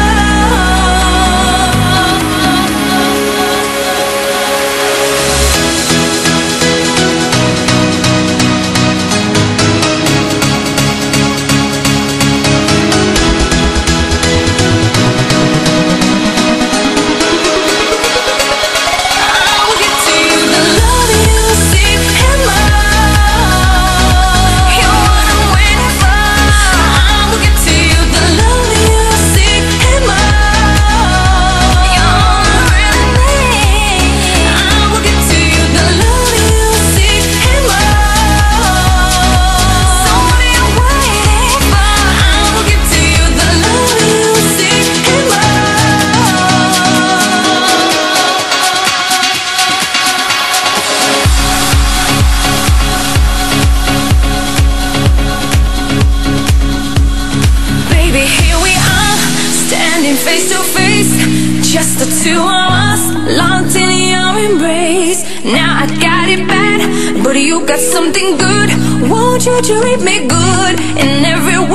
face to face, just the two of us, locked in your embrace. Now I got it bad, but you got something good. Won't you treat me good in every way?